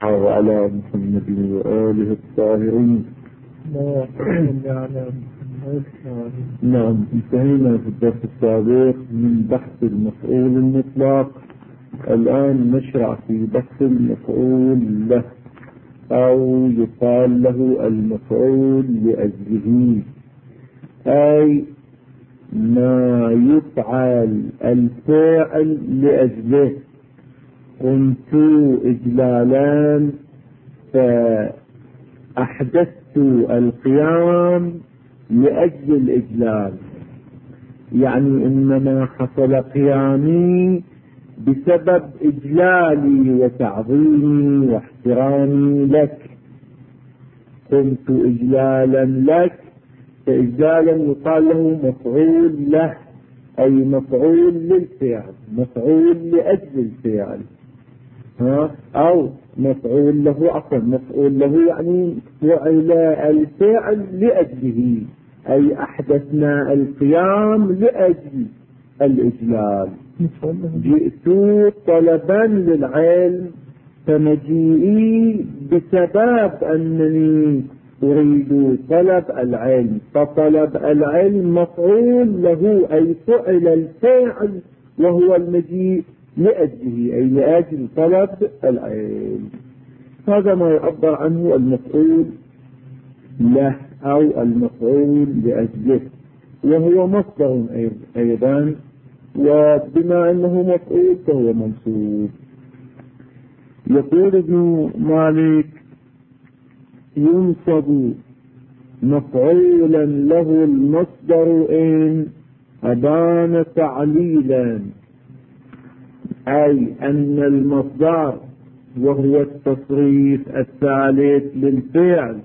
الله على محمد وآله الطاهرين. نعم، انتهينا في الدرس السابق من بحث المفعول المطلق. الآن نشرع في بحث المفعول له، أو يقال له المفعول لأجله، أي ما يفعل الفاعل لأجله. قمت إجلالا فأحدثت القيام لأجل الإجلال، يعني إنما حصل قيامي بسبب إجلالي وتعظيمي واحترامي لك. قمت إجلالا لك، فإجلالا يقال له مفعول له، أي مفعول للفعل، مفعول لأجل الفعل، أو مفعول له. عفوا، مفعول له يعني فعل الفعل لأجله، أي أحدثنا القيام لأجل الإجلال. جئت طلبا للعلم، فمجيئي بسبب أنني أريد طلب العلم، فطلب العلم مفعول له، أي فعل الفاعل وهو المجيء لأجله، أي لأجل طلب العلم. هذا ما يعبر عنه المفعول له أو المفعول لأجله، وهو مصدر أيضا، وبما أنه مفعول فهو منصوب. يقول ابن مالك: ينصب مفعولا له المصدر إن أبان تعليلا، أي أن المصدر وهو التصريف الثالث للفعل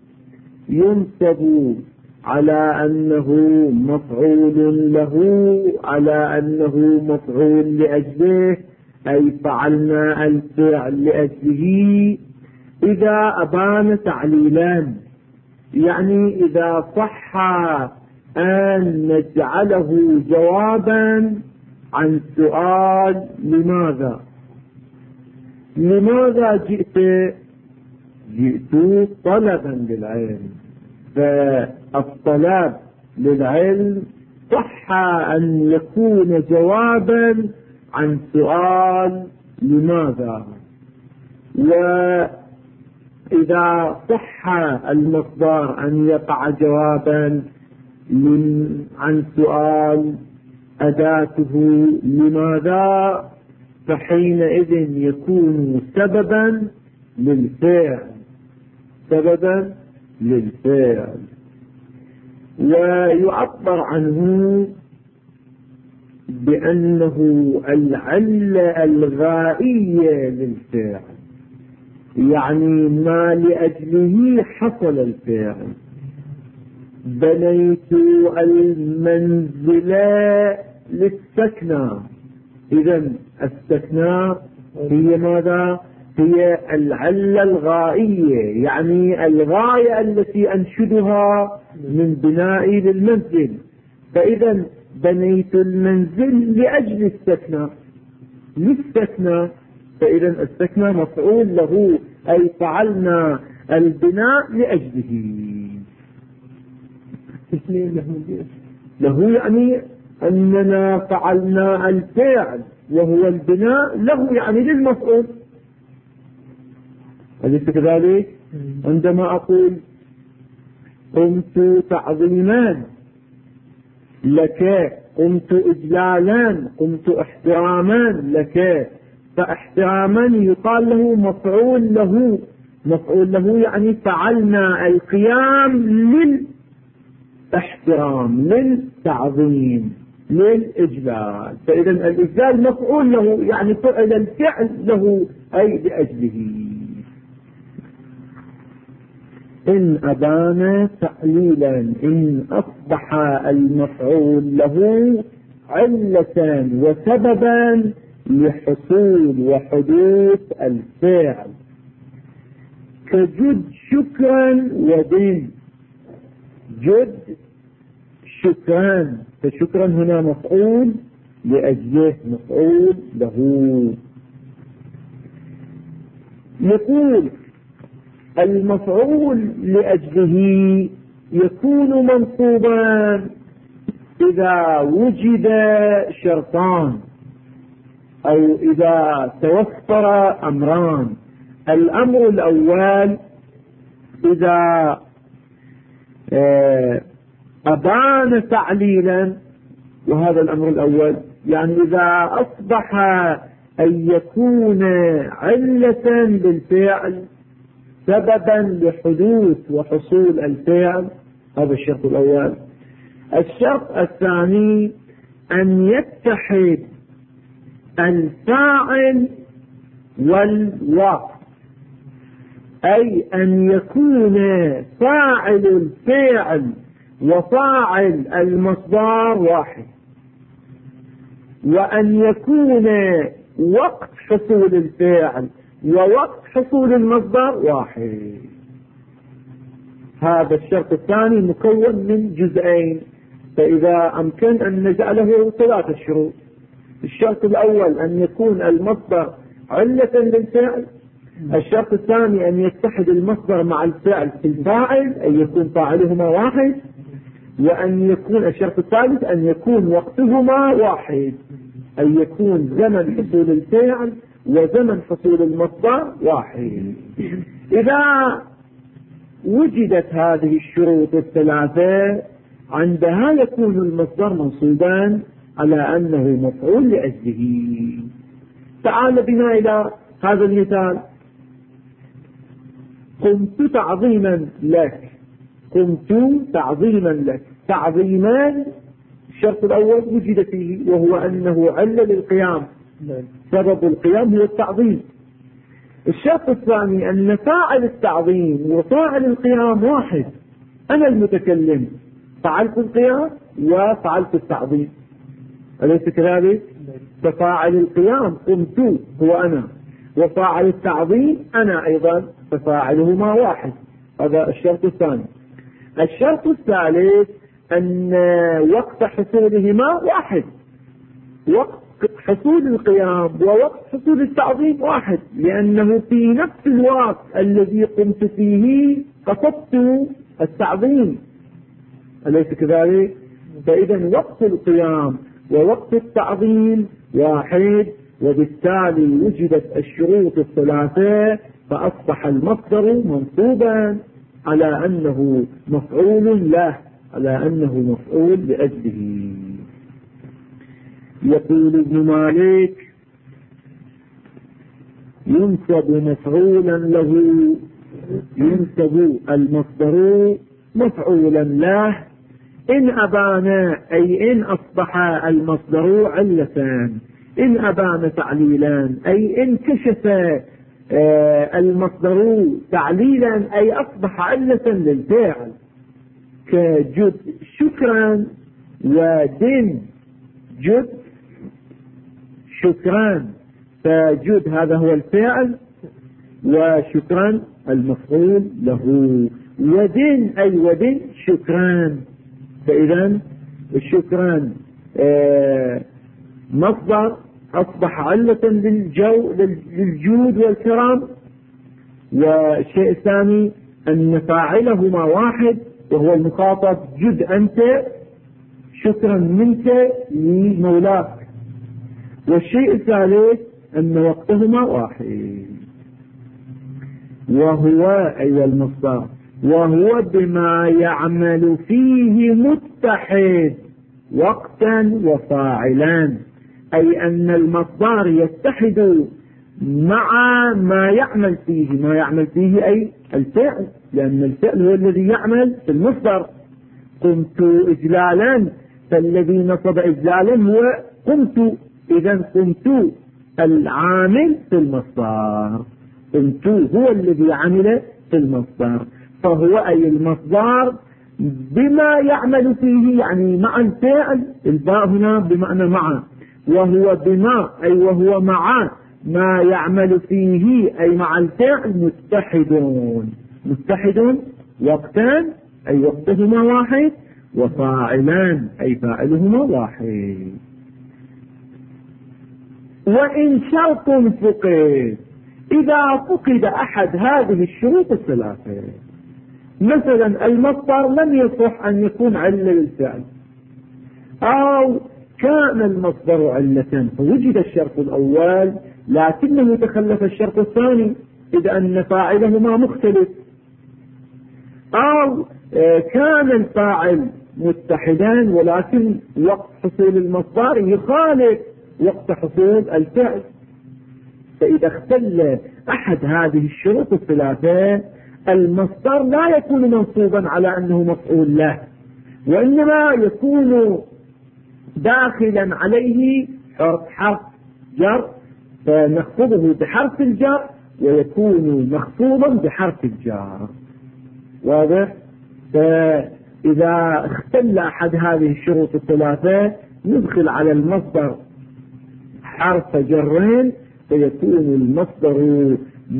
ينصب على أنه مفعول له، على أنه مفعول لأجله، أي فعلنا الفعل لأجله إذا أبان تعليلان، يعني إذا صح أن نجعله جوابا عن سؤال لماذا جئت طلبا للعلم، فالطلب للعلم صح أن يكون جوابا عن سؤال لماذا. وإذا صح المصدر أن يقع جوابا عن سؤال أداته لماذا، فحينئذ يكون سببا للفعل، ويعبر عنه بأنه العلة الغائية للفعل، يعني ما لأجله حصل الفعل. بنيت المنزل للسكنى، إذن السكنى هي ماذا؟ هي العلة الغائية، يعني الغاية التي أنشدها من بنائي للمنزل. فإذا بنيت المنزل لأجل السكنى، للسكنى، فإذا السكنى مفعول له، أي فعلنا البناء لأجله. له يعني أننا فعلنا الفعل وهو البناء له، يعني للمفعول. أليس كذلك؟ عندما أقول قمت تعظيما لك، قمت إجلالا، قمت احتراما لك، فاحتراما يقال له مفعول له، مفعول له يعني فعلنا القيام للاحترام، للتعظيم، للإجلال. فإذا الإجلال مفعول له، يعني فعل الفعل له، أي لأجله. إن أبان تعليلا، إن أصبح المفعول له علة وسببا لحصول وحدوث الفعل، كجد شكرا ودين. جد شكرا، فشكرا هنا مفعول لأجله، مفعول له. يقول المفعول لأجله يكون منصوبا إذا وجد شرطان أو إذا توفر أمران. الأمر الأول إذا أبان تعليلا، وهذا الأمر الأول يعني إذا أصبح أن يكون علة بالفعل سببا لحدوث وحصول الفعل، هذا الشرط الأول. الشرط الثاني أن يتحد الفاعل والواقع، أي أن يكون فاعل الفعل وفاعل المصدر واحد، وأن يكون وقت حصول الفعل ووقت حصول المصدر واحد. هذا الشرط الثاني مكون من جزئين، فإذا أمكن أن نجعله 3 شروط. الشرط الأول أن يكون المصدر علة للفعل. الشرط الثاني أن يتحد المصدر مع الفعل في الفاعل، أن يكون فاعلهما واحد. وأن يكون الشرط الثالث أن يكون وقتهما واحد، أن يكون زمن حصول الفعل وزمن حصول المصدر واحد. إذا وجدت هذه الشروط الثلاثة عندها يكون المصدر منصوبا على أنه مفعول لأجله. تعال بنا إلى هذا المثال: قمت تعظيما لك. قمت تعظيما لك. تعظيما الشرط الأول وجد فيه، وهو أنه علة للقيام، سبب القيام هو التعظيم. الشرط الثاني أن فاعل التعظيم وفاعل القيام واحد، أنا المتكلم فعلت القيام وفعلت التعظيم، أليس كذلك؟ ففاعل القيام قمت هو أنا، وفاعل التعظيم أنا أيضا، ففاعلهما واحد. هذا الشرط الثاني. الشرط الثالث أن وقت حصولهما واحد، وقت حصول القيام ووقت حصول التعظيم واحد، لأنه في نفس الوقت الذي قمت فيه قصدت التعظيم، أليس كذلك؟ فإذا وقت القيام ووقت التعظيم واحد، وبالتالي وجدت الشروط الثلاثة، فأصبح المصدر منصوبا على أنه مفعول له، على أنه مفعول لأجله. يقول ابن مالك: ينسب مفعولا له، ينسب المصدر مفعولا له إن أبان، أي إن أصبح المصدر علة، إن أبان تعليلا، أي إن كشف المصدر تعليلا، أي أصبح علة للفعل، كجد شكرا ودن. جد شكرا، فجد هذا هو الفعل وشكرا المفعول له، ودن أي ودن شكرا. فإذا الشكرا مصدر أصبح علة للجود والكرم. والشيء الثاني أن فاعلهما واحد وهو المخاطب، جد أنت شكرا منك لمولاك. والشيء الثالث أن وقتهما واحد، وهو أي المصدر، وهو بما يعمل فيه متحد وقتا وفاعلا، أي أن المصدر يتحد مع ما يعمل فيه. ما يعمل فيه أي الفعل، لأن الفعل هو الذي يعمل في المصدر. قمت إجلالا، فالذي نصب إجلالا هو قمت، إذا قمت العامل في المصدر، قمت هو الذي عمل في المصدر، فهو أي المصدر بما يعمل فيه، يعني مع الفعل. الباء هنا بمعنى مع، وهو بما أي وهو مع ما يعمل فيه، أي مع الفعل متحدون. متحد وقتان أي وقتهما واحد، وفاعلان أي فاعلهما واحد. وإن شرط فقد، إذا فقد أحد هذه الشروط الثلاثة، مثلا المصدر لم يصح أن يكون علة للفعل، أو كان المصدر علة فوجد الشرط الأول لكنه تخلف الشرط الثاني إذا أن فاعلهما مختلف، أو كان الفاعل متحدا ولكن وقت حصول المصدر يخالف وقت حصول الفعل. فإذا اختل أحد هذه الشروط الثلاثة المصدر لا يكون منصوبا على أنه مفعول له، وإنما يكون داخلا عليه حرف جر فنخفضه بحرف الجر ويكون مخفوضا بحرف الجر. واضح؟ فإذا اختل أحد هذه الشروط الثلاثة ندخل على المصدر حرف جرين فيكون المصدر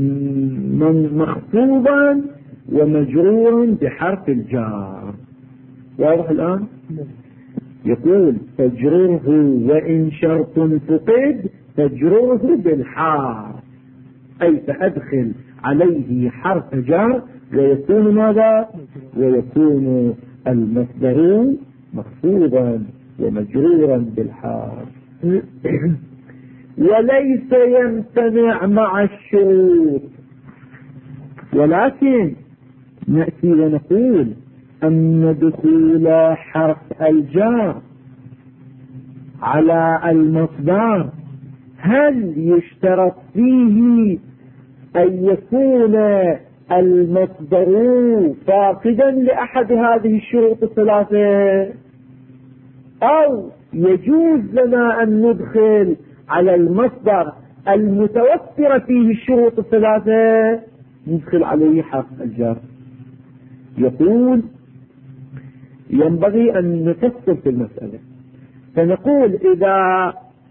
مخفوضا ومجرورا بحرف الجر. واضح الآن؟ يقول فاجرره وإن شرط فقد فاجرره بالحرف، أي فأدخل عليه حرف جر ويكون ماذا؟ ويكون المصدر مخفوضا ومجرورا بالحرف. وليس يمتنع مع الشروط، ولكن نأتي ونقول أن دخول حرف الجر على المصدر هل يشترط فيه أن يكون المصدر فاقدا لأحد هذه الشروط الثلاثة، أو يجوز لنا أن ندخل على المصدر المتوفر فيه الشروط الثلاثة ندخل عليه حرف الجر؟ يقول ينبغي أن نفصل في المسألة، فنقول إذا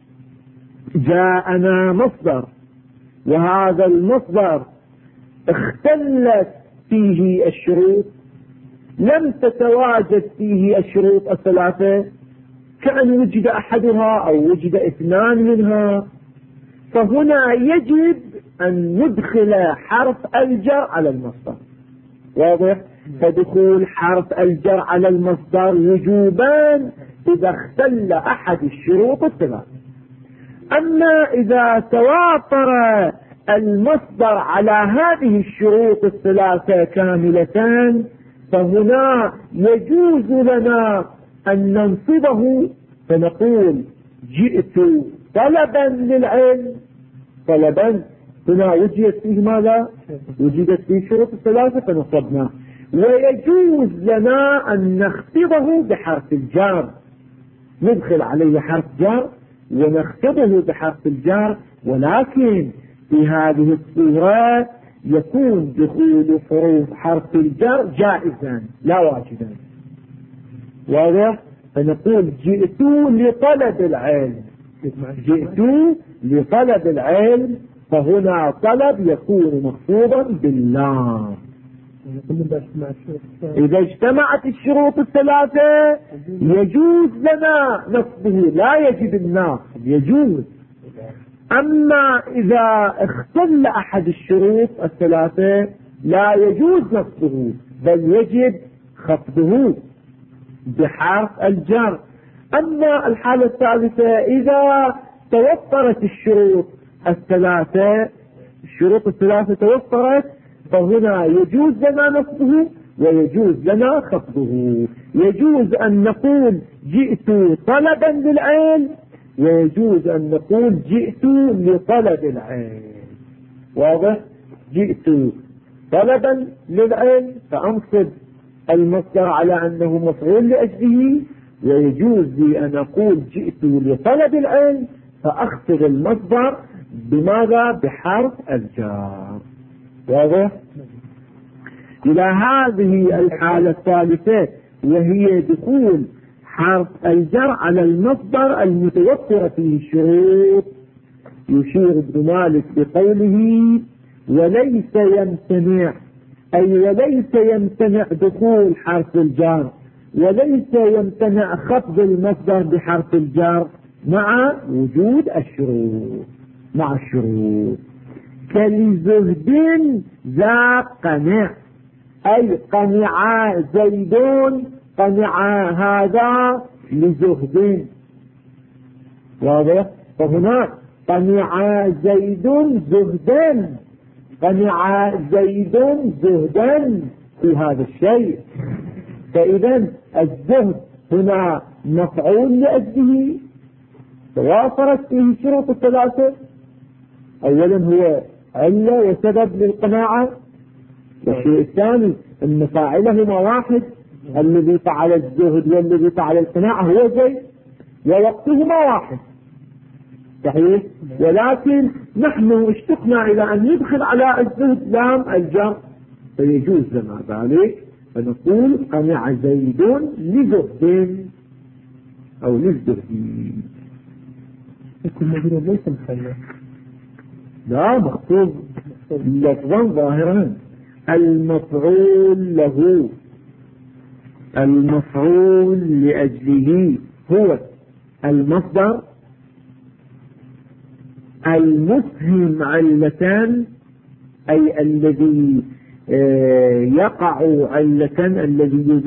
جاءنا مصدر وهذا المصدر اختلت فيه الشروط، لم تتواجد فيه الشروط الثلاثة، كأن وجد أحدها أو وجد اثنان منها، فهنا يجب أن ندخل حرف الجر على المصدر. واضح؟ فدخول حرف الجر على المصدر وجوبان إذا اختل أحد الشروط الثلاثة. أما إذا توافر المصدر على هذه الشروط الثلاثة كاملتان فهنا يجوز لنا أن ننصبه، فنقول جئت طلبا للعلم، طلبا هنا وجدت فيه ماذا؟ وجدت فيه شروط الثلاثة فنصبناه. ويجوز لنا أن نخفضه بحرف الجر، ندخل عليه حرف جر ونخفضه بحرف الجر، ولكن في هذه الصورة يكون دخول حروف حرف الجر جائزا لا واجبا. واضح؟ فنقول جئت لطلب العلم، جئت لطلب العلم، فهنا طلب يكون مخفوضا باللام. إذا اجتمعت الشروط الثلاثة يجوز لنا نصبه، لا يجب النصب، يجوز. أما إذا اختل أحد الشروط الثلاثة لا يجوز نصبه، بل يجب خفضه بحرف الجر. أما الحالة الثالثة إذا توفرت الشروط الثلاثة، الشروط الثلاثة توفرت، فهنا يجوز لنا نصبه ويجوز لنا خفضه. يجوز أن نقول جئت طلبا للعلم، ويجوز أن نقول جئت لطلب العلم. واضح؟ جئت طلبا للعلم فأنصب المصدر على أنه مفعول لأجله، ويجوز لي أن أقول جئت لطلب العلم فأخفض المصدر بماذا؟ بحرف الجر. واضح؟ إلى هذه الحالة الثالثة وهي دخول حرف الجر على المصدر المتوفر فيه الشروط، يشير ابن مالك بقوله وليس يمتنع، أي وليس يمتنع دخول حرف الجر، وليس يمتنع خفض المصدر بحرف الجر مع وجود الشروط، مع الشروط. كالزهد ذا قنع، أي قنع زيد، قنع هذا لزهد. واضح؟ فهنا قنع زيد زهدا، قنع زيد زهدا في هذا الشيء. فإذا الزهد هنا مفعول لأجله، توافرت فيه الشروط الثلاثة. أولا هو علة وسبب للقناعة، والشيء الثاني أن فاعلهما واحد، الذي فعل الزهد والذي فعل القناعة هو زيد، ووقتهما واحد. صحيح؟ ولكن نحن اشتقنا إلى أن ندخل على الزهد لام الجر، فيجوز لنا ذلك، فنقول قنع زيد لزهد أو للزهد. يكون مجرور ليس محلا، لا مخطوب لفظا ظاهرا. المفعول له، المفعول لأجله هو المصدر المفهم علتان، أي الذي يقع علة، الذي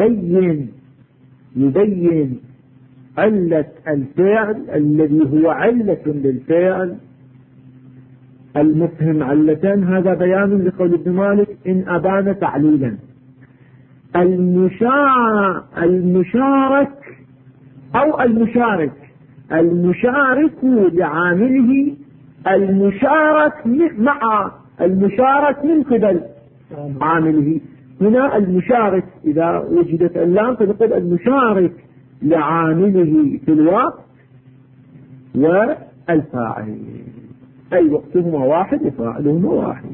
يبين علة الفعل، الذي هو علة للفعل. المفهم علتان هذا بيان لقول ابن مالك إن أبان تعليلا. المشارك أو المشارك لعامله، المشارك مع المشارك من قبل عامله. هنا المشارك إذا وجدت اللام فنقول المشارك لعامله في الوقت والفاعل، أي وقتهما واحد وفاعلهما واحد.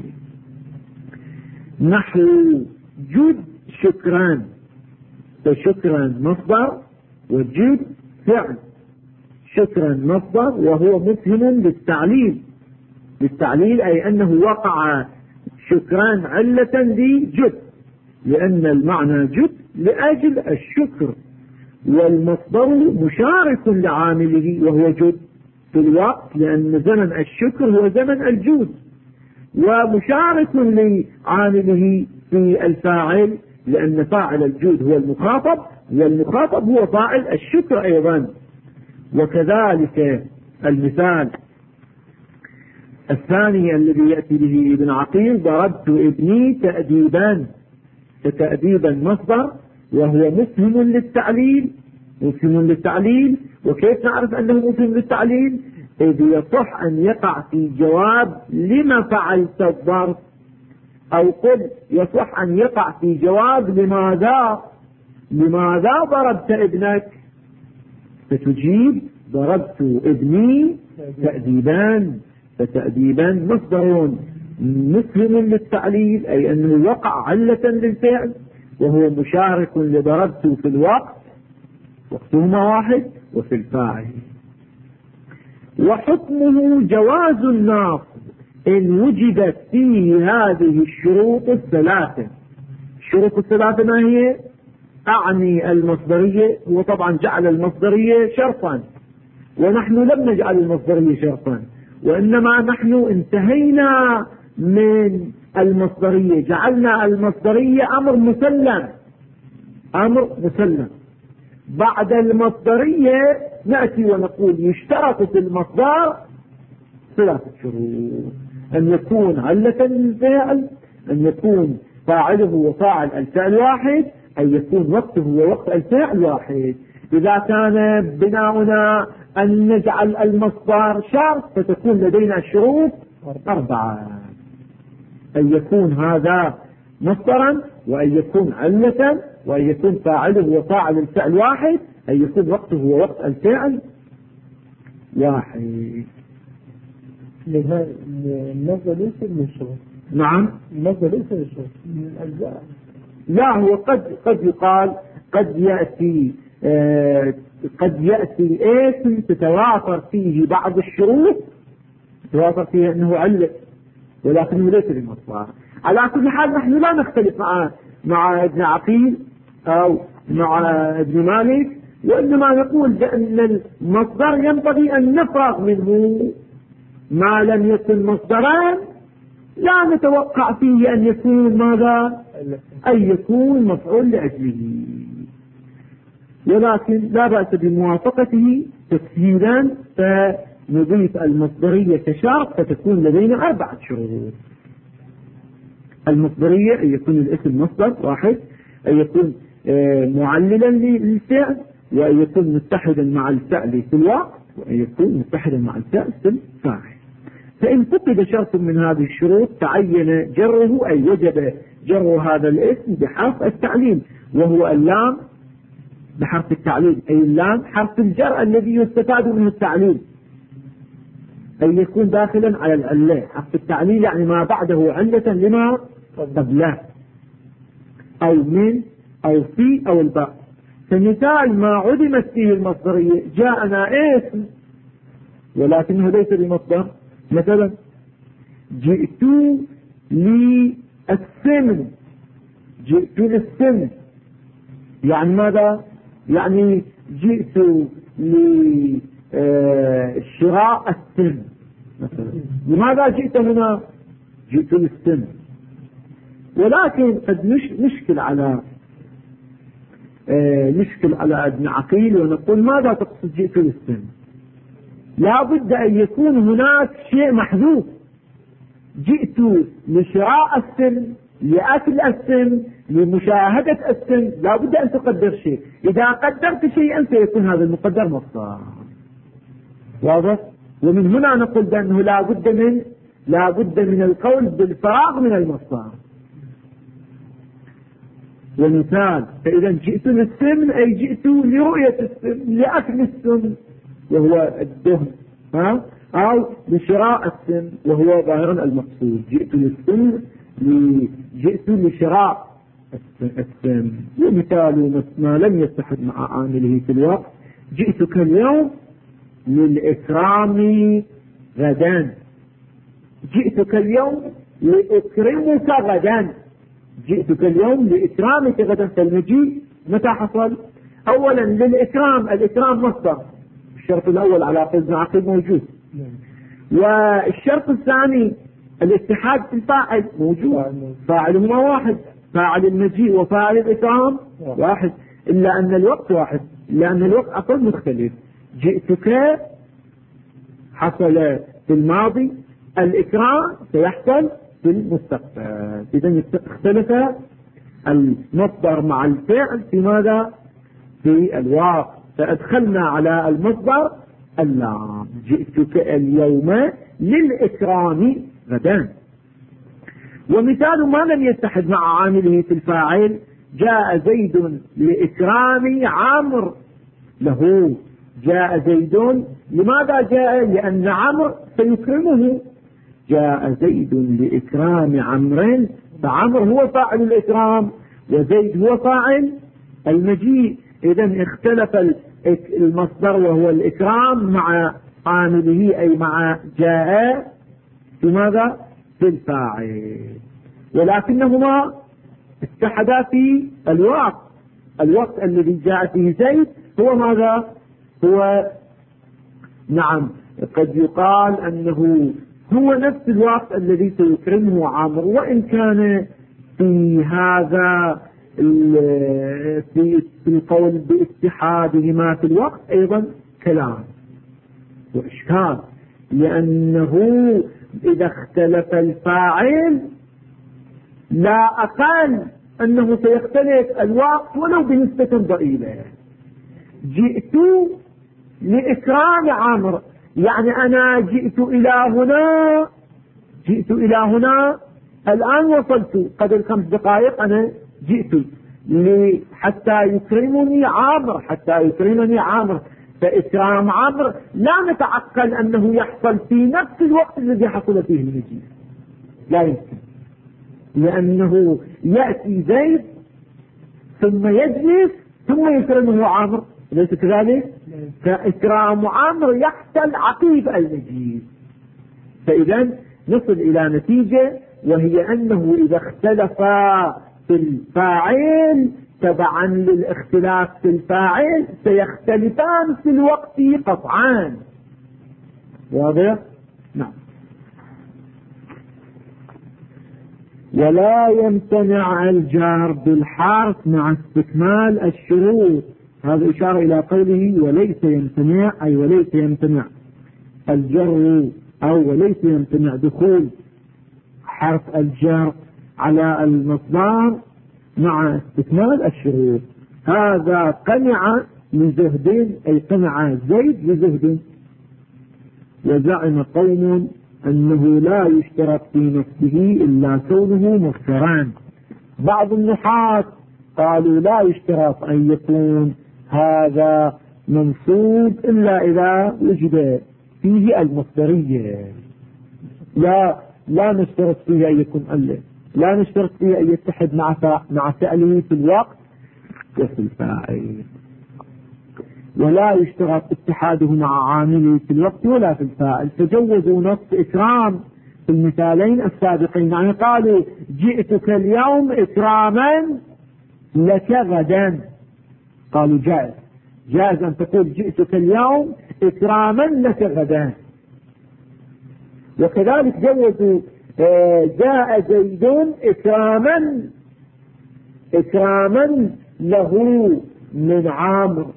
نحو جد شكران، فشكرا مصدر وجد فعل. شكرا مصدر وهو مفهم للتعليل، أي أنه وقع شكران علة لجد، لأن المعنى جد لأجل الشكر، والمصدر مشارك لعامله وهو جد في الوقت، لأن زمن الشكر هو زمن الجود، ومشارك لعامله في الفاعل، لأن فاعل الجود هو المخاطب، والمخاطب هو فاعل الشكر أيضا. وكذلك المثال الثاني الذي يأتي به ابن عقيل: ضربت ابني تأديبا، فتأديبا مصدر وهو مفهم للتعليل. وكيف نعرف أنه مفهم للتعليل؟ إذ يصح أن يقع في جواب لما فعلت الضرب، أو قل يصح أن يقع في جواب لماذا ضربت ابنك، فتجيب ضربت ابني تأديبان. فتأديبا مصدر مفهم للتعليل، أي أنه وقع علة للفعل، وهو مشارك لضربت في الوقت، وقتهما واحد، وفي الفاعل. وحكمه جواز الناصب إن وجدت فيه هذه الشروط الثلاثة. الشروط الثلاثة ما هي؟ أعني المصدرية، وطبعا جعل المصدرية شرطا، ونحن لم نجعل المصدرية شرطا، وإنما نحن انتهينا من المصدرية، جعلنا المصدرية أمر مسلم. بعد المصدرية نأتي ونقول يشترط في المصدر ثلاثة شروط: أن يكون علة للفعل، أن يكون فاعله وفاعل الفعل واحد، أن يكون وقته ووقت الفعل واحد. إذا كان بناؤنا أن نجعل المصدر شرط فتكون لدينا الشروط 4: أن يكون هذا مصدرا، وأن يكون علة، وأن يكون فاعله وفاعل الفعل واحد، أن يكون وقته ووقت الفعل واحد. المصدر ليس من الشروط. نعم، المصدر ليس من الشروط، من الأجزاء. لا، هو قد يقال قد يأتي اسم تتوافر فيه بعض الشروط، تتوافر فيه أنه علة، ولكنه ليس بمصدر. على كل حال نحن لا نختلف مع ابن عقيل أو مع ابن مالك، وإنما نقول بأن المصدر ينبغي أن نفرغ منه ما لم يكن مصدران لا نتوقع فيه أن يكون ماذا؟ أن يكون مفعول لأجله، ولكن لا بأس بموافقته تسهيلا، فنضيف المصدرية كشرط فتكون لدينا 4 شروط. المصدرية أن يكون الاسم مصدر واحد، أن يكون معللا للفعل، وأن يكون متحدا مع الفعل في الوقت، وأن يكون متحدا مع الفعل في الفاعل. فإن فقد شرط من هذه الشروط تعين جره، أي وجب جر هذا الاسم بحرف التعليل، وهو اللام بحرف التعليل، أي اللام حرف الجر الذي يستفاد منه التعليل، أي يكون داخلا على العلة. حرف التعليل يعني ما بعده علة لما قبله، أو من أو في أو الباء. فمثال ما عدمت فيه المصدرية جاءنا اسم ولكنه ليس بمصدر، مثلا جئت للسن، جئت للسن يعني ماذا؟ يعني جئت لشراء السن مثلا. لماذا جئت هنا؟ جئت للسن. ولكن قد نشكل على ابن عقيل ونقول ماذا تقصد جئت للسن؟ لا بد أن يكون هناك شيء محذوف. جئت لشراء السن، لأكل السن، لمشاهدة السن، لا بد أن تقدر شيء. إذا قدرت شيئا سيكون هذا المقدر مصدر. واضح؟ ومن هنا نقول بأنه لا بد من القول بالفراغ من المصدر. ومثال فإذا جئت للسن أي جئت لرؤية السن، لأكل السن وهو الدهن، أو لشراء السن وهو ظاهرا المقصود. جئت للسن جئت لشراء السن. ومثال ما لم يتحد مع عامله في الوقت: جئتك اليوم للإكرام غدا، جئتك اليوم لأكرمك غدا، جئتك اليوم لإكرامك غدا. فالمجيء متى حصل؟ أولا للإكرام، الإكرام مصدر، الشرط الأول على قيد عقيد موجود. والشرط الثاني الاتحاد في الفاعل موجود، فاعلهما واحد، فاعل المجيء وفاعل الإكرام واحد، إلا أن الوقت واحد، إلا أن الوقت أصل مختلف. جئتك حصل في الماضي، الإكرام سيحصل في المستقبل. إذن اختلف المصدر مع الفعل في ماذا؟ في الواقع. فأدخلنا على المصدر اللام: جئتك اليوم للإكرام غدا. ومثال ما لم يتحد مع عامله في الفاعل: جاء زيد لإكرام عمرو له. جاء زيد، لماذا جاء؟ لأن عمرو سيكرمه. جاء زيد لإكرام عمرو، فعمرو هو فاعل الإكرام وزيد هو فاعل المجيء. إذن اختلف المصدر وهو الإكرام مع عامله، أي مع جاء في ماذا؟ في الفاعل. ولكنهما اتحدا في الوقت. الوقت الذي جاء فيه زيد هو ماذا؟ هو نعم قد يقال أنه هو نفس الوقت الذي سيكرمه عمرو، وإن كان في هذا في القول باتحادهما في الوقت أيضا كلام وإشكال، لأنه إذا اختلف الفاعل لا أقل أنه سيختلف الوقت ولو بنسبة ضئيلة. جئت لإكرام عمرو، يعني أنا جئت إلى هنا الآن وصلت قبل 5 دقائق، أنا جئت حتى يكرمني عمرو، فإكرام عمرو لا نتعقل أنه يحصل في نفس الوقت الذي حصل فيه المجيء، لا يمكن، لأنه يأتي زيد ثم يجلس ثم يكرمه عمرو، ليس كذلك؟ فإكرام عمرو يحصل عقيب المجيء. فإذا نصل إلى نتيجة، وهي أنه إذا اختلفا في الفاعل تبعا للاختلاف في الفاعل سيختلفان في الوقت قطعا. واضح؟ نعم. ولا يمتنع الجار بالحرف مع استكمال الشروط. هذا إشارة إلى قوله وليس يمتنع، أي وليس يمتنع الجر أو وليس يمتنع دخول حرف الجر على المصدر مع استكمال الشروط. هذا قنع لزهد، أي قنع زيد لزهد. وزعم قوم أنه لا يشترط في نفسه إلا كونه مصدران. بعض النحاة قالوا لا يشترط أن يكون هذا منصوب إلا إذا وجد فيه المصدرية. لا نشترط فيه أن يكون ألف، لا نشترط فيه أن يتحد مع فعله في الوقت وفي الفاعل، ولا يشترط اتحاده مع عامله في الوقت ولا في الفاعل. فجوزوا نص إكرام في المثالين السابقين، يعني قالوا جئتك اليوم إكراما لك غدا، قالوا جائز أن تقول جئتك اليوم إكراما لك غدا. وكذلك جوزوا جاء زيد إكراما له من عامر،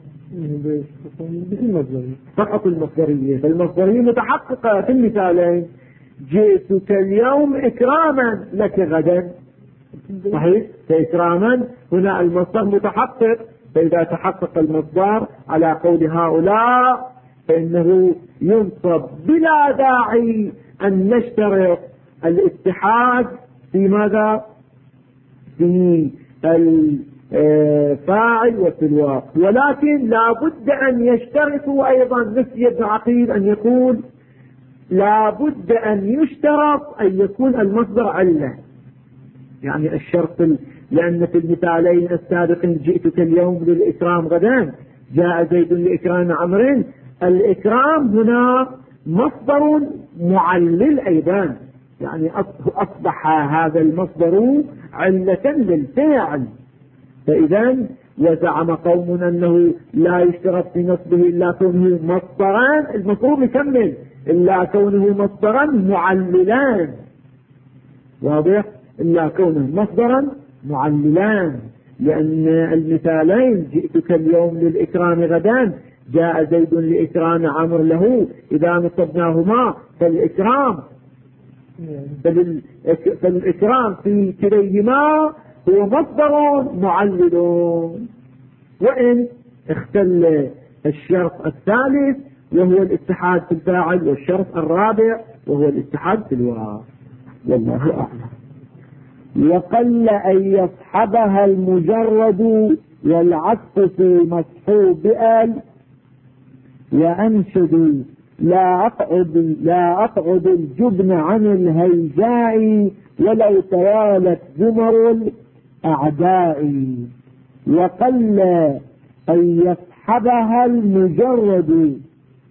فقط المصدرية. فالمصدرية متحققة في المثالين، جئتك اليوم إكراما لك غدا، صحيح؟ فإكراما هنا المصدر متحقق، فإذا تحقق المصدر على قول هؤلاء فإنه ينصب بلا داعي أن نشترط الاتحاد في ماذا؟ في الفاعل وفي الوقت. ولكن لا بد أن يشترطوا أيضا مثل ابن عقيل أن يقول لا بد أن يشترط أن يكون المصدر علة، يعني الشرط، لأن في المثالين السابقين جئتك اليوم للإكرام غدا، جاء زيد لإكرام عمرو، الإكرام هنا مصدر معلل أيضا، يعني أصبح هذا المصدر علة للفعل. فإذا وزعم قوم أنه لا يشترط في نصبه إلا كونه مصدران، المفروض يكمل إلا كونه مصدرا معللان، واضح؟ إلا كونه مصدرا معللان، لأن المثالين جئتك اليوم للإكرام غدا، جاء زيد لإكرام عمرو له، إذا نصبناهما فالإكرام في كليهما هو مصدر معلل. وإن اختل الشرط الثالث وهو الاتحاد في الفاعل، والشرط الرابع وهو الاتحاد في الواو، والله أعلم. وقل أن يصحبها المجرد والعطف في مصحوب بأل، وأنشد لا أقعد الجبن عن الهيجاء ولو توالت زمر الأعداء. وقل أن يصحبها المجرد،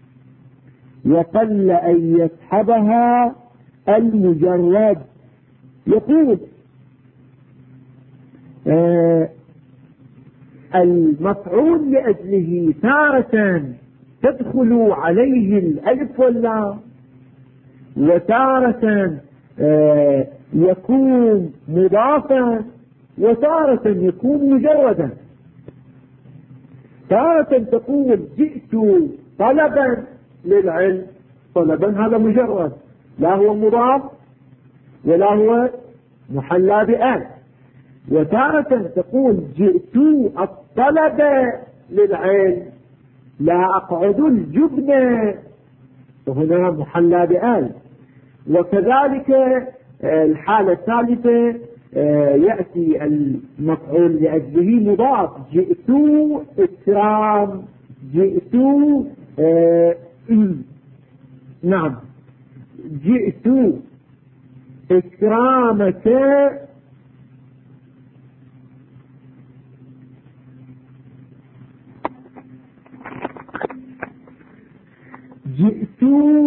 وقل أن يصحبها المجرد. يقول المفعول لأجله تارة تدخل عليه الألف واللام، وتارة يكون مضافا، وتارة يكون مجردا. تارة تقول جئت طلبا للعلم، طلبا هذا مجرد، لا هو مضاف ولا هو محلى بآل. وتارة تقول جئت الطلب للعلم، لا أقعد الجبن، وهنا محلى بآل. وكذلك الحالة الثالثة يأتي المفعول لأجله مضاف، جئت إكرام، جئت نعم جئت إكرامك، جئت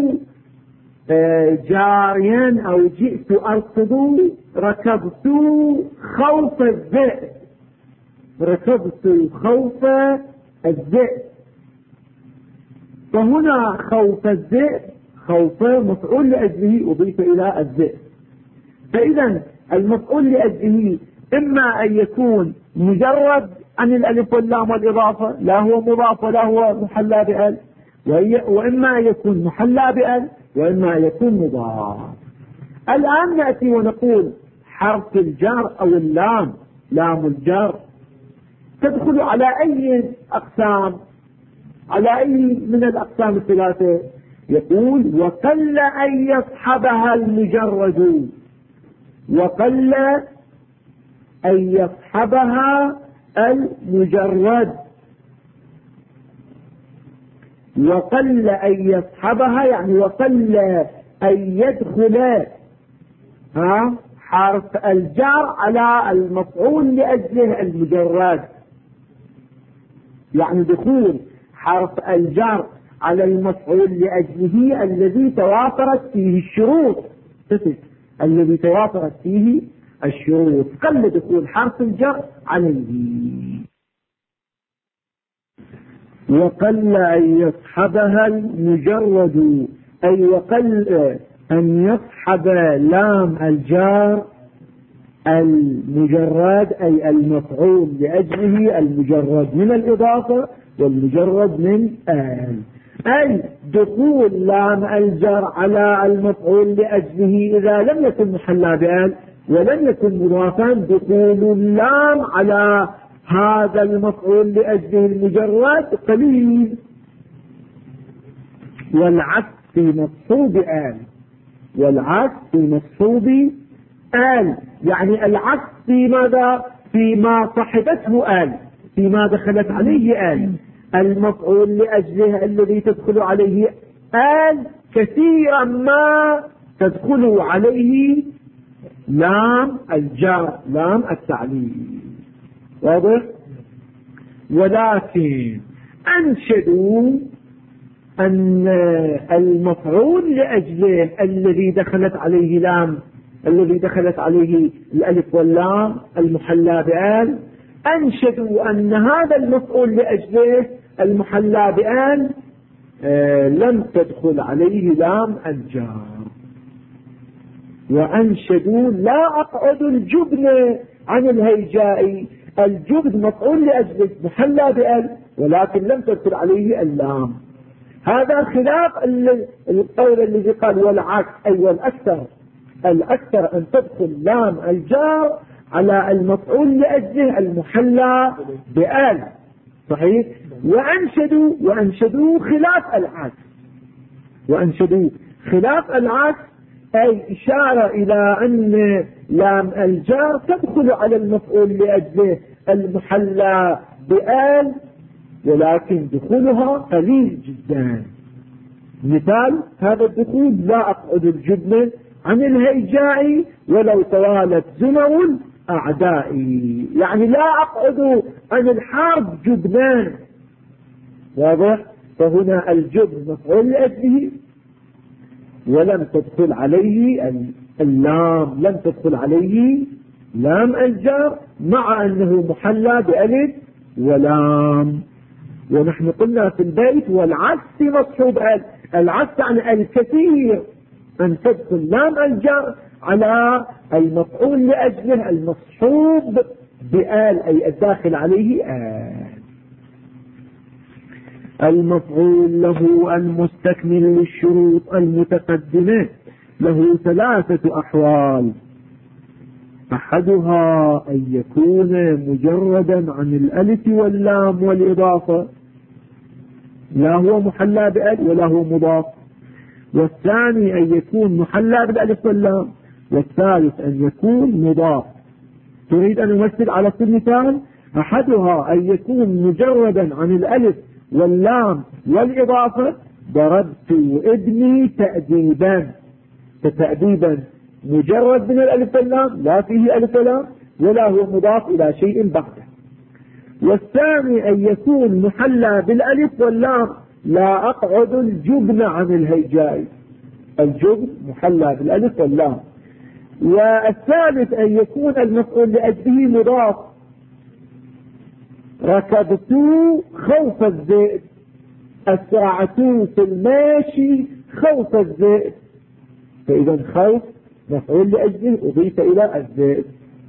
جاريا أو جئت أركض، ركبت خوف الذئب، ركبت خوف الذئب. فهنا خوف الذئب، خوف مفعول لأجله أضيف إلى الذئب. فإذا المفعول لأجله إما أن يكون مجرد عن الألف واللام والإضافة، لا هو مضاف ولا هو محلى بأل، وإما أن يكون محلى بأل، وإما أن يكون مضاف. الآن نأتي ونقول حرف الجر أو اللام، لام الجر، تدخل على أي أقسام؟ على أي من الأقسام الثلاثة؟ يقول وقل أن يصحبها المجرد، وقل أن يصحبها المجرد، وقل أن يصحبها يعني وقل أن يدخل حرف الجر على المفعول لأجله المجرد، يعني دخول حرف الجر على المفعول لأجله الذي توافرت فيه الشروط، الذي توافرت فيه الشروط، قل دخول حرف الجر عليه. وقل أن يصحبها المجرد، أي وقل أن يصحب لام الجار المجرد، أي المفعول لأجله المجرد من الإضافة والمجرد من آل، أي دخول لام الجر على المفعول لأجله إذا لم يكن محلى بآل ولم يكن مضافا، دخول اللام على هذا المفعول لأجله المجرد قليل. والعكس في مصحوب آل، والعكس في مصحوب آل، يعني العكس في ماذا؟ فيما صحبته آل، فيما دخلت عليه آل، المفعول لأجله الذي تدخل عليه آل كثيرا ما تدخل عليه لام الجر، لام التعليل، واضح؟ ولكن أنشدوا أن المفعول لأجله الذي دخلت عليه لام، الذي دخلت عليه الألف واللام المحلى بآل، أنشدوا أن هذا المفعول لأجله المحلى بآل لم تدخل عليه لام الجار. وأنشدوا لا أقعد الجبن عن الهيجاء، الجبن مفعول لأجله محلى بآل ولكن لم تدخل عليه اللام. هذا خلاف القول الذي قال والعكس، أي والأكثر، الأكثر أن تدخل لام الجار على المفعول لأجله المحلى بآل، صحيح؟ وأنشدوا خلاف العكس، وأنشدوا خلاف العكس، أي إشارة إلى أن لام الجار تدخل على المفعول لأجله المحلى بآل ولكن دخولها قليل جدا. مثال هذا الدخول لا أقعد الجبن عن الهيجاء ولو توالت زمر أعدائي، يعني لا أقعد عن الحرب جبنان، واضح؟ فهنا الجبن مفعول لأجله ولم تدخل عليه اللام، لم تدخل عليه لام الجار مع أنه محلى بألف ولام. ونحن قلنا في البيت والعكس مصحوب آل، العكس عن الكثير أن تدخل لام الجر على المفعول لأجله المصحوب بآل، أي الداخل عليه آل. المفعول له المستكمل للشروط المتقدمة له ثلاثة أحوال، أحدها أن يكون مجردا عن الألف واللام والإضافة، لا هو محلى بأل ولا هو مضاف، والثاني أن يكون محلى بالألف واللام، والثالث أن يكون مضاف. تريد أن نمثل على كل مثال؟ أحدها أن يكون مجردا عن الألف واللام والإضافة، ضربت ابني تأديبا، فتأديبا مجرد من الألف واللام لا فيه ألف واللام ولا هو مضاف إلى شيء بعده. والثاني أن يكون محلى بالألف واللام، لا أقعد الجبن عن الهيجاء، الجبن محلى بالألف واللام. والثالث أن يكون المفعول لأجله مضاف، ركبت خوف الذئب، أسرعت في الماشي خوف الذئب، فإذا خوف مفعول لأجله أضيف إلى الذئب.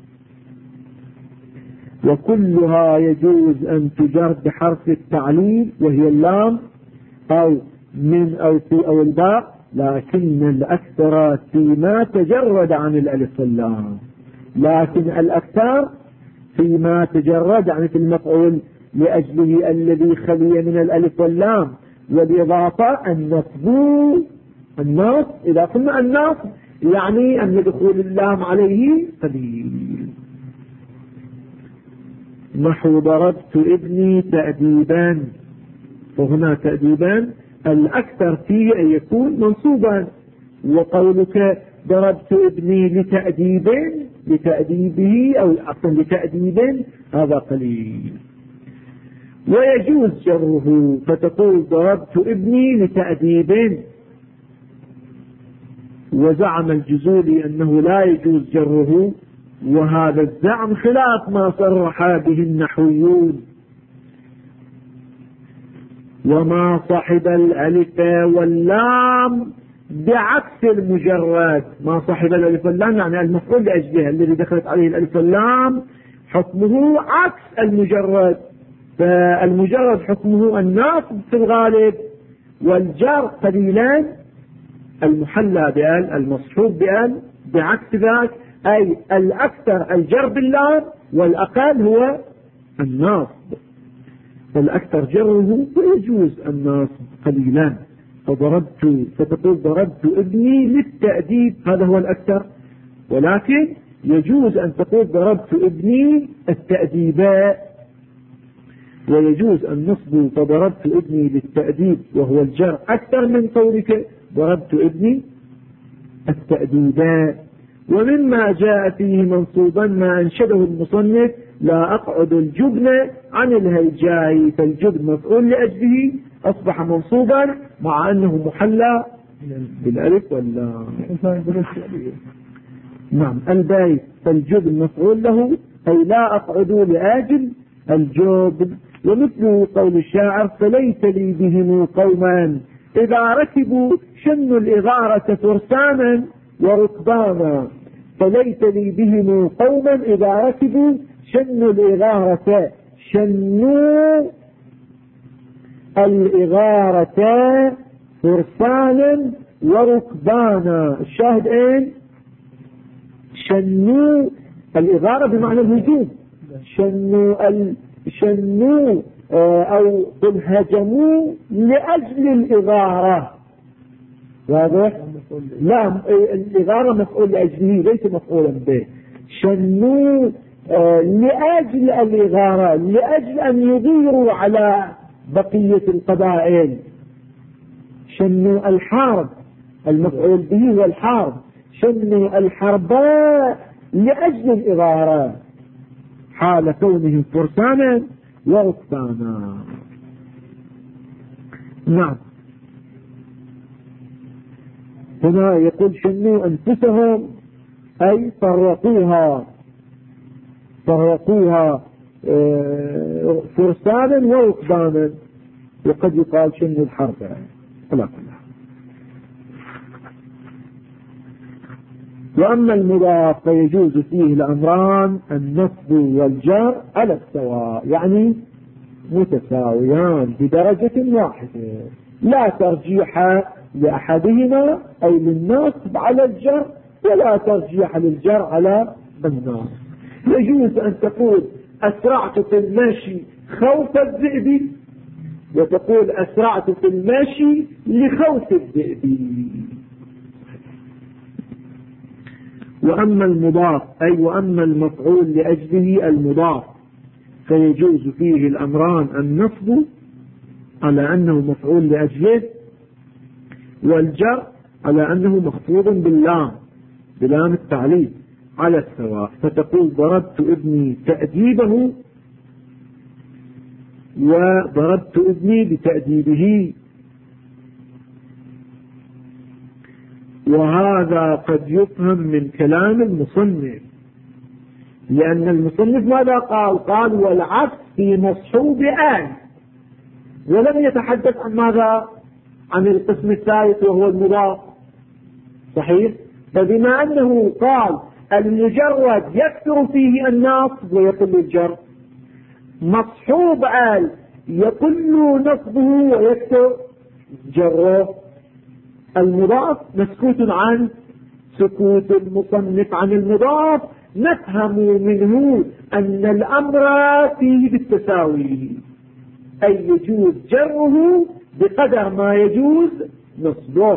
وكلها يجوز أن تجر بحرف التعليل وهي اللام أو من أو في أو الباء، لكن الأكثر فيما تجرد عن الألف واللام، لكن الأكثر فيما تجرد عن المفعول لأجله الذي خلي من الألف واللام والإضافة النصب. إذا قلنا النصب يعني أن دخول اللام عليه قليل. نحو ضربت ابني تأديبا، وهنا تأديبا الأكثر فيه أن يكون منصوبا، وقولك ضربت ابني لتأديبه أو أصلا لتأديب هذا قليل. ويجوز جره، فتقول ضربت ابني لتأديب. وزعم الجزولي أنه لا يجوز جره، وهذا الزعم خلاف ما صرح به النحويون. وما صحب الألف واللام بعكس المجرد، ما صحب الألف واللام يعني المفعول لأجله الذي دخلت عليه الألف واللام حكمه عكس المجرد، فالمجرد حكمه الناصب في الغالب، والجر قليلا المحلى بأل المصحوب بأل بعكس ذلك، أي الأكثر الجر باللام والأقل هو الناصب، فالأكثر جره ويجوز الناصب قليلا. فتقول ضربت ابني للتأديب، هذا هو الأكثر، ولكن يجوز أن تقول ضربت ابني التأديباء، ويجوز النصب فضربت ابني للتأديب وهو الجر أكثر من قولك ضربت ابني التأديباء. ومما جاء فيه منصوبا ما أنشده المصنف لا أقعد الجبن عن الهيجاء، فالجبن مفعول لأجله أصبح منصوبا مع أنه محلى بالألف واللام. نعم البيت فالجبن مفعول له أي لا أقعد لأجل الجبن. ومثل قول الشاعر فليت لي بهم قوما إذا ركبوا شنوا الإغارة فرسانا وركبانا، فليت لي بهم قوما إذا ركبوا شنوا الإغارة، شنوا الإغارة فرسانا وركبانا. الشاهد اين؟ شنوا الإغارة بمعنى الهجوم، شنوا أو قل هجموا لأجل الإغارة. واضح؟ لا الإغارة مفعول لأجله ليس مفعولا به. شنوا لأجل الإغارة، لأجل أن يغيروا على بقية القبائل. شنوا الحرب المفعول به هو الحرب، شنوا الحرباء لأجل الإغارة حال كونهم فرسانا وركبانا. نعم هنا يقول شنوا أنفسهم أي فرقوها فرسانا وركبانا، وقد يقال شنوا الحرب على كل. وأما المضاف فيجوز فيه الأمران النصب والجر على السواء، يعني متساويان بدرجة واحدة، لا ترجيح لأحدهما أي للنصب على الجر ولا ترجيح للجر على النصب. يجوز أن تقول أسرعت في المشي خوف الذئب، وتقول أسرعت في المشي لخوف الذئب. وأما المضاف أي وأما المفعول لأجله المضاف فيجوز فيه الأمران النصب على أنه مفعول لأجله، والجر على أنه مخفوض باللام بلام التعليل على السواء، فتقول ضربت ابني تأديبه وضربت ابني بتأديبه. وهذا قد يفهم من كلام المصنف، لأن المصنف ماذا قال والعكس في مصحوب آل، ولم يتحدث عن ماذا؟ عن القسم الثالث وهو المضاف. صحيح؟ فبما أنه قال المجرد يكثر فيه النصب ويقل الجر، مصحوب آل يقل نصبه ويكثر جره. المضاف مسكوت عنه سكوت المصنف عن المضاف، نفهم منه أن الأمر فيه بالتساوي، أي يجوز جره بقدر ما يجوز نصبه.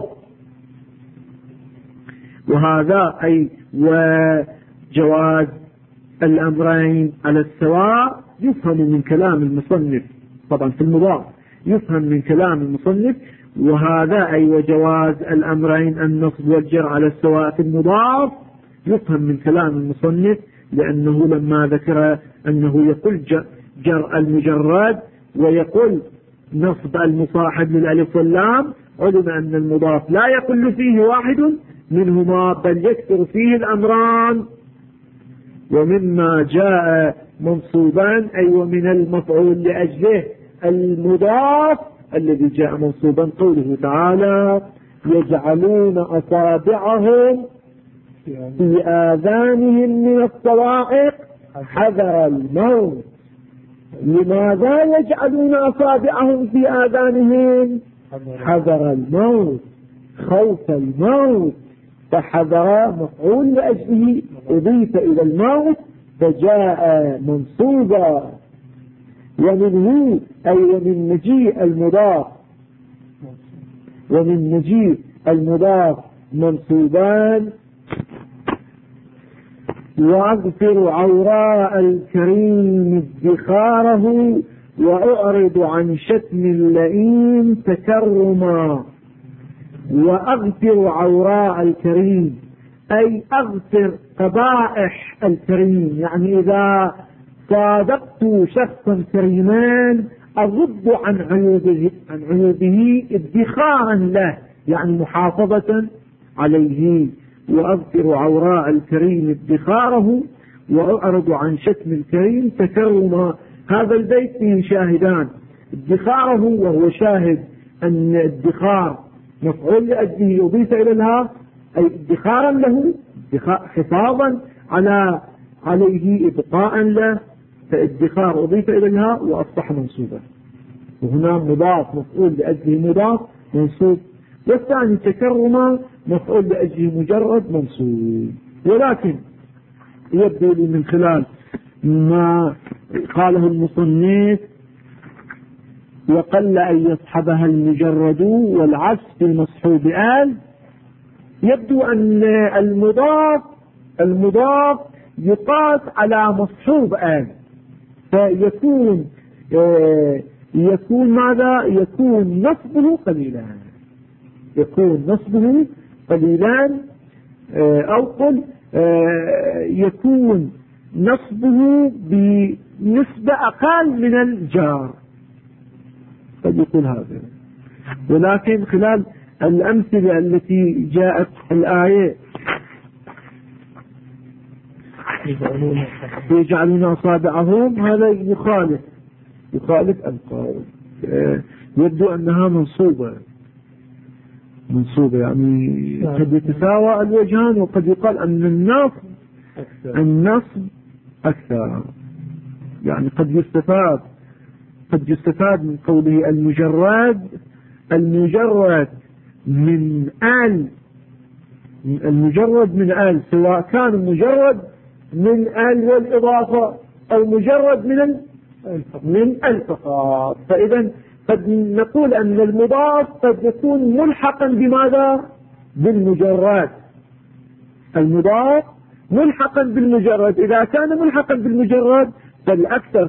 وهذا أي وجواز الأمرين على السواء يفهم من كلام المصنف، طبعا في المضاف يفهم من كلام المصنف، وهذا أي وجواز الأمرين النصب والجر على السواء في المضاف يفهم من كلام المصنف، لأنه لما ذكر أنه يقول جر المجرد ويقول نصب المصاحب للألف واللام، علم أن المضاف لا يقل فيه واحد منهما بل يكثر فيه الأمران. ومما جاء منصوبا أي ومن المفعول لأجله المضاف الذي جاء منصوبا قوله تعالى يجعلون أصابعهم في آذانهم من الصواعق حذر الموت. لماذا يجعلون أصابعهم في آذانهم؟ حذر الموت، خوف الموت، فحذر مفعول لأجله أضيف إلى الموت فجاء منصوبا. ومنه أي ومن مجيء المضاف، ومن مجيء المضاف منصوبان. وأغفر عوراء الكريم ادخاره وأعرض عن شتم اللئيم تكرما. وأغفر عوراء الكريم أي أغفر قبائح الكريم، يعني إذا صادقت شخصا كريما أغض عن عيوبه ادخارا له، يعني محافظة عليه. وأغفر عوراء الكريم ادخاره وأعرض عن شتم الكريم تكرما. هذا البيت فيه شاهدان، ادخاره وهو شاهد أن ادخار مفعول لأجله يضيف إلى الها أي ادخارا له حفاظا عليه إبقاء له، فادخار أضيف إلى الها وأصبح منصوبا. وهنا مضاف مفعول لأجله مضاف منصوب، والثاني تكرما مفعول لأجله مجرد منصوب. ولكن يبدو لي من خلال ما قاله المصنف وقل أن يصحبها المجرد والعكس في المصحوب آل، يبدو أن المضاف يقاس على مصحوب آل، فيكون ماذا؟ يكون نصبه قليلا، يكون نصبه قليلا، أو قل يكون نصبه بنسبة أقل من الجار، قد يقول هذا. ولكن خلال الأمثلة التي جاءت الآية يجعلون أصابعهم، هذا يخالف القول. يبدو أنها منصوبة يعني قد يتساوى الوجهان، وقد يقال أن النصب أكثر. يعني قد يستفاد من قوله المجرد من آل، سواء كان مجرد من آل والإضافة أو مجرد من الفقط. فإذا قد نقول أن المضاف قد يكون ملحقا بماذا؟ بالمجرد. المضاف ملحقا بالمجرد، إذا كان ملحقا بالمجرد فالأكثر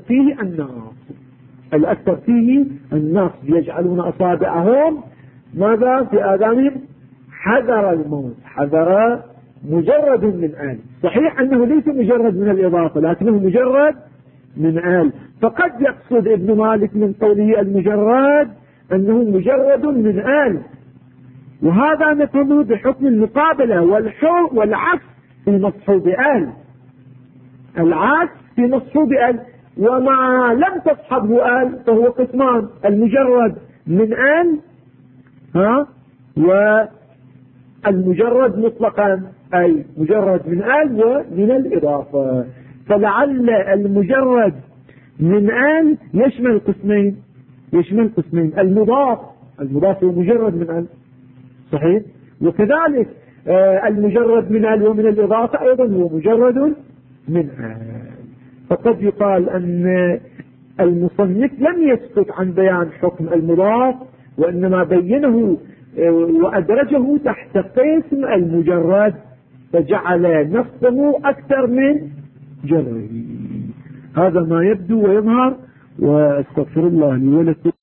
فيه النصب. يجعلون أصابعهم ماذا في آذانهم حذر الموت، حذر مجرد من آل، صحيح أنه ليس مجرد من الإضافة لكنه مجرد من آل. فقد يقصد ابن مالك من قوله المجرد أنه مجرد من آل، وهذا نفهمه بحكم المقابلة والعكس في مصحوب آل. العكس في مصحوب آل، وما لم تصحبه آل فهو قسمان: المجرد من آل المجرد مطلقا، أي مجرد من آل ومن الإضافة. فلعل المجرد من آل يشمل قسمين، المضاف هو مجرد من آل، صحيح، وكذلك المجرد من آل ومن الإضافة أيضا هو مجرد من آل. فقد يقال أن المصنف لم يسكت عن بيان حكم المضاف، وإنما بينه وأدرجه تحت قسم المجرد، فجعل نفسه أكثر من جره. هذا ما يبدو ويظهر، واستغفر الله لي ولكم.